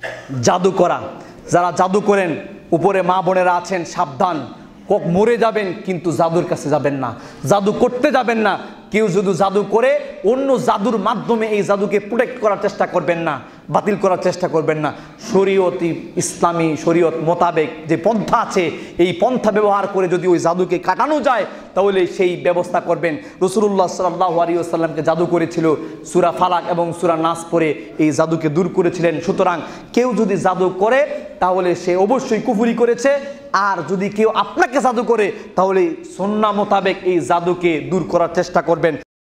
জাদু করা, যারা জাদু করেন উপরে মা বোনেরা আছেন, সাবধান, মরে যাবেন কিন্তু জাদুর কাছে যাবেন না, জাদু করতে যাবেন না। কেউ যদি জাদু করে অন্য জাদুর মাধ্যমে এই জাদুকে প্রোটেক্ট করার চেষ্টা করবেন না, বাতিল করার চেষ্টা করবেন না। শরীয়তি ইসলামী শরীয়ত মোতাবেক যে পন্থা আছে এই পন্থা ব্যবহার করে যদি ওই জাদুকে কাটানো যায় তাহলে সেই ব্যবস্থা করবেন। রাসূলুল্লাহ সাল্লাল্লাহু আলাইহি ওয়াসাল্লামকে জাদু করেছিল, সূরা ফালাক এবং সূরা নাস পড়ে এই জাদুকে দূর করেছিলেন। সুতরাং কেউ যদি জাদু করে তাহলে সে অবশ্যই কুফরি করেছে। আর যদি কেউ আপনাকে জাদু করে তাহলে সুন্নাহ মোতাবেক এই জাদুকে দূর করার চেষ্টা করবেন।